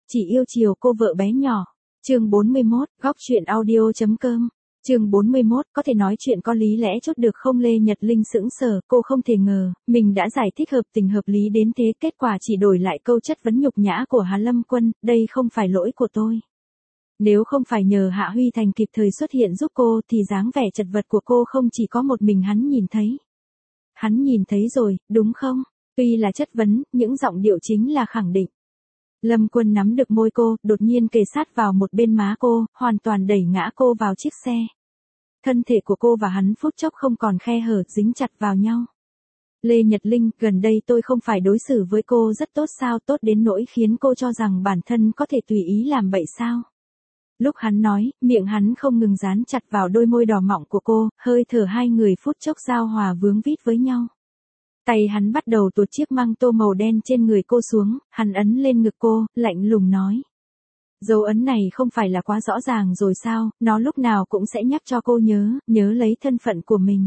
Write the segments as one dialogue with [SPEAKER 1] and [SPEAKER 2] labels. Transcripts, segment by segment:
[SPEAKER 1] chỉ yêu chiều cô vợ bé nhỏ. Chương 41, góc truyện audio.com. Chương 41, có thể nói chuyện có lý lẽ chốt được không? Lê Nhật Linh sững sờ, cô không thể ngờ, mình đã giải thích hợp tình hợp lý đến thế, kết quả chỉ đổi lại câu chất vấn nhục nhã của Hà Lâm Quân, đây không phải lỗi của tôi. Nếu không phải nhờ Hạ Huy Thành kịp thời xuất hiện giúp cô thì dáng vẻ chật vật của cô không chỉ có một mình hắn nhìn thấy. Hắn nhìn thấy rồi, đúng không? Tuy là chất vấn, những giọng điệu chính là khẳng định. Lâm Quân nắm được môi cô, đột nhiên kề sát vào một bên má cô, hoàn toàn đẩy ngã cô vào chiếc xe. Thân thể của cô và hắn phút chốc không còn khe hở, dính chặt vào nhau. Lê Nhật Linh, gần đây tôi không phải đối xử với cô rất tốt sao, tốt đến nỗi khiến cô cho rằng bản thân có thể tùy ý làm bậy sao? Lúc hắn nói, miệng hắn không ngừng dán chặt vào đôi môi đỏ mọng của cô, hơi thở hai người phút chốc giao hòa vướng vít với nhau. Tay hắn bắt đầu tuột chiếc măng tô màu đen trên người cô xuống, hắn ấn lên ngực cô, lạnh lùng nói. Dấu ấn này không phải là quá rõ ràng rồi sao, nó lúc nào cũng sẽ nhắc cho cô nhớ lấy thân phận của mình.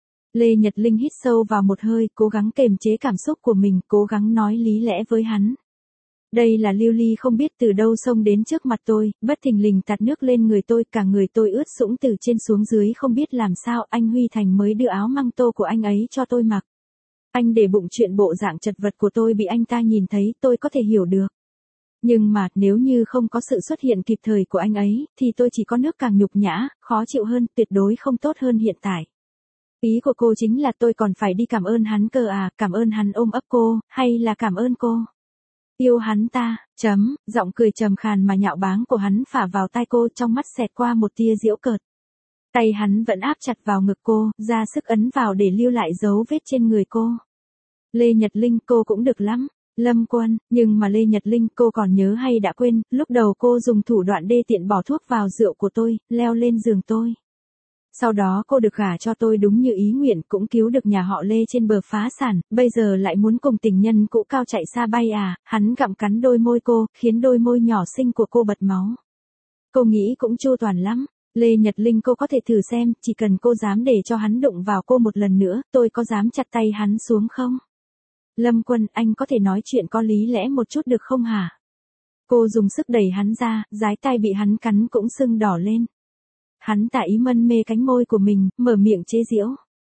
[SPEAKER 1] Lê Nhật Linh hít sâu vào một hơi, cố gắng kềm chế cảm xúc của mình, cố gắng nói lý lẽ với hắn. Đây là Lưu Ly không biết từ đâu xông đến trước mặt tôi, bất thình lình tạt nước lên người tôi, cả người tôi ướt sũng từ trên xuống dưới, không biết làm sao, anh Huy Thành mới đưa áo măng tô của anh ấy cho tôi mặc. Anh để bụng chuyện bộ dạng chật vật của tôi bị anh ta nhìn thấy, tôi có thể hiểu được. Nhưng mà, nếu như không có sự xuất hiện kịp thời của anh ấy, thì tôi chỉ có nước càng nhục nhã, khó chịu hơn, tuyệt đối không tốt hơn hiện tại. Ý của cô chính là tôi còn phải đi cảm ơn hắn cơ à, cảm ơn hắn ôm ấp cô, hay là cảm ơn cô? Yêu hắn ta, giọng cười trầm khàn mà nhạo báng của hắn phả vào tai cô, trong mắt xẹt qua một tia giễu cợt. Tay hắn vẫn áp chặt vào ngực cô, ra sức ấn vào để lưu lại dấu vết trên người cô. Lê Nhật Linh, cô cũng được lắm. Lâm Quân, nhưng mà Lê Nhật Linh, cô còn nhớ hay đã quên, lúc đầu cô dùng thủ đoạn đê tiện bỏ thuốc vào rượu của tôi, leo lên giường tôi. Sau đó cô được gả cho tôi đúng như ý nguyện, cũng cứu được nhà họ Lê trên bờ phá sản, bây giờ lại muốn cùng tình nhân cũ cao chạy xa bay à? Hắn gặm cắn đôi môi cô, khiến đôi môi nhỏ xinh của cô bật máu. Cô nghĩ cũng chu toàn lắm. Lê Nhật Linh, cô có thể thử xem, chỉ cần cô dám để cho hắn đụng vào cô một lần nữa, tôi có dám chặt tay hắn xuống không? Lâm Quân, anh có thể nói chuyện có lý lẽ một chút được không hả? Cô dùng sức đẩy hắn ra, dái tai bị hắn cắn cũng sưng đỏ lên. Hắn tả ý mân mê cánh môi của mình, mở miệng chế giễu.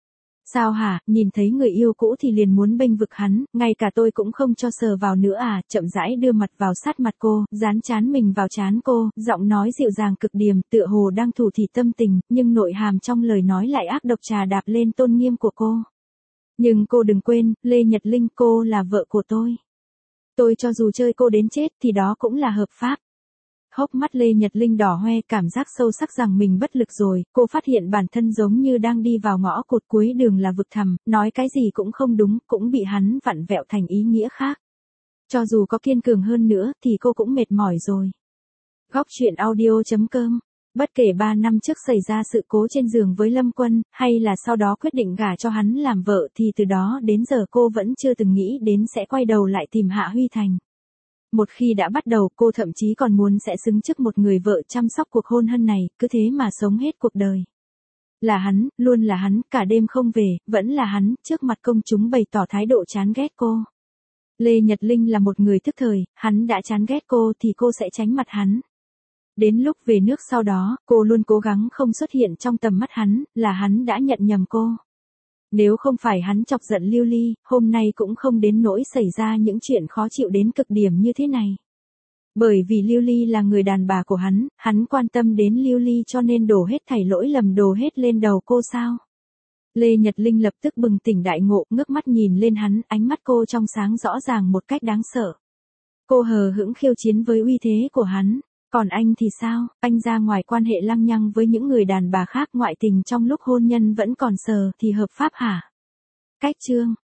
[SPEAKER 1] Sao hả, nhìn thấy người yêu cũ thì liền muốn bênh vực hắn, ngay cả tôi cũng không cho sờ vào nữa à? Chậm rãi đưa mặt vào sát mặt cô, dán trán mình vào trán cô, giọng nói dịu dàng cực điểm, tựa hồ đang thủ thỉ tâm tình, nhưng nội hàm trong lời nói lại ác độc trà đạp lên tôn nghiêm của cô. Nhưng cô đừng quên, Lê Nhật Linh, cô là vợ của tôi. Tôi cho dù chơi cô đến chết thì đó cũng là hợp pháp. Hốc mắt Lê Nhật Linh đỏ hoe, cảm giác sâu sắc rằng mình bất lực rồi, cô phát hiện bản thân giống như đang đi vào ngõ cụt cuối đường là vực thẳm, nói cái gì cũng không đúng, cũng bị hắn vặn vẹo thành ý nghĩa khác. Cho dù có kiên cường hơn nữa thì cô cũng mệt mỏi rồi. Góc truyện audio.com. Bất kể 3 năm trước xảy ra sự cố trên giường với Lâm Quân, hay là sau đó quyết định gả cho hắn làm vợ, thì từ đó đến giờ cô vẫn chưa từng nghĩ đến sẽ quay đầu lại tìm Hạ Huy Thành. Một khi đã bắt đầu, cô thậm chí còn muốn sẽ xứng trước một người vợ chăm sóc cuộc hôn nhân này, cứ thế mà sống hết cuộc đời. Là hắn, luôn là hắn, cả đêm không về, vẫn là hắn, trước mặt công chúng bày tỏ thái độ chán ghét cô. Lê Nhật Linh là một người thức thời, hắn đã chán ghét cô thì cô sẽ tránh mặt hắn. Đến lúc về nước sau đó, cô luôn cố gắng không xuất hiện trong tầm mắt hắn, là hắn đã nhận nhầm cô. Nếu không phải hắn chọc giận Lưu Ly, hôm nay cũng không đến nỗi xảy ra những chuyện khó chịu đến cực điểm như thế này. Bởi vì Lưu Ly là người đàn bà của hắn quan tâm đến Lưu Ly cho nên đổ hết thảy lỗi lầm đổ hết lên đầu cô sao? Lê Nhật Linh lập tức bừng tỉnh đại ngộ, ngước mắt nhìn lên hắn, ánh mắt cô trong sáng rõ ràng một cách đáng sợ. Cô hờ hững khiêu chiến với uy thế của hắn. Còn anh thì sao, anh ra ngoài quan hệ lăng nhăng với những người đàn bà khác, ngoại tình trong lúc hôn nhân vẫn còn sờ thì hợp pháp hả? Cách chương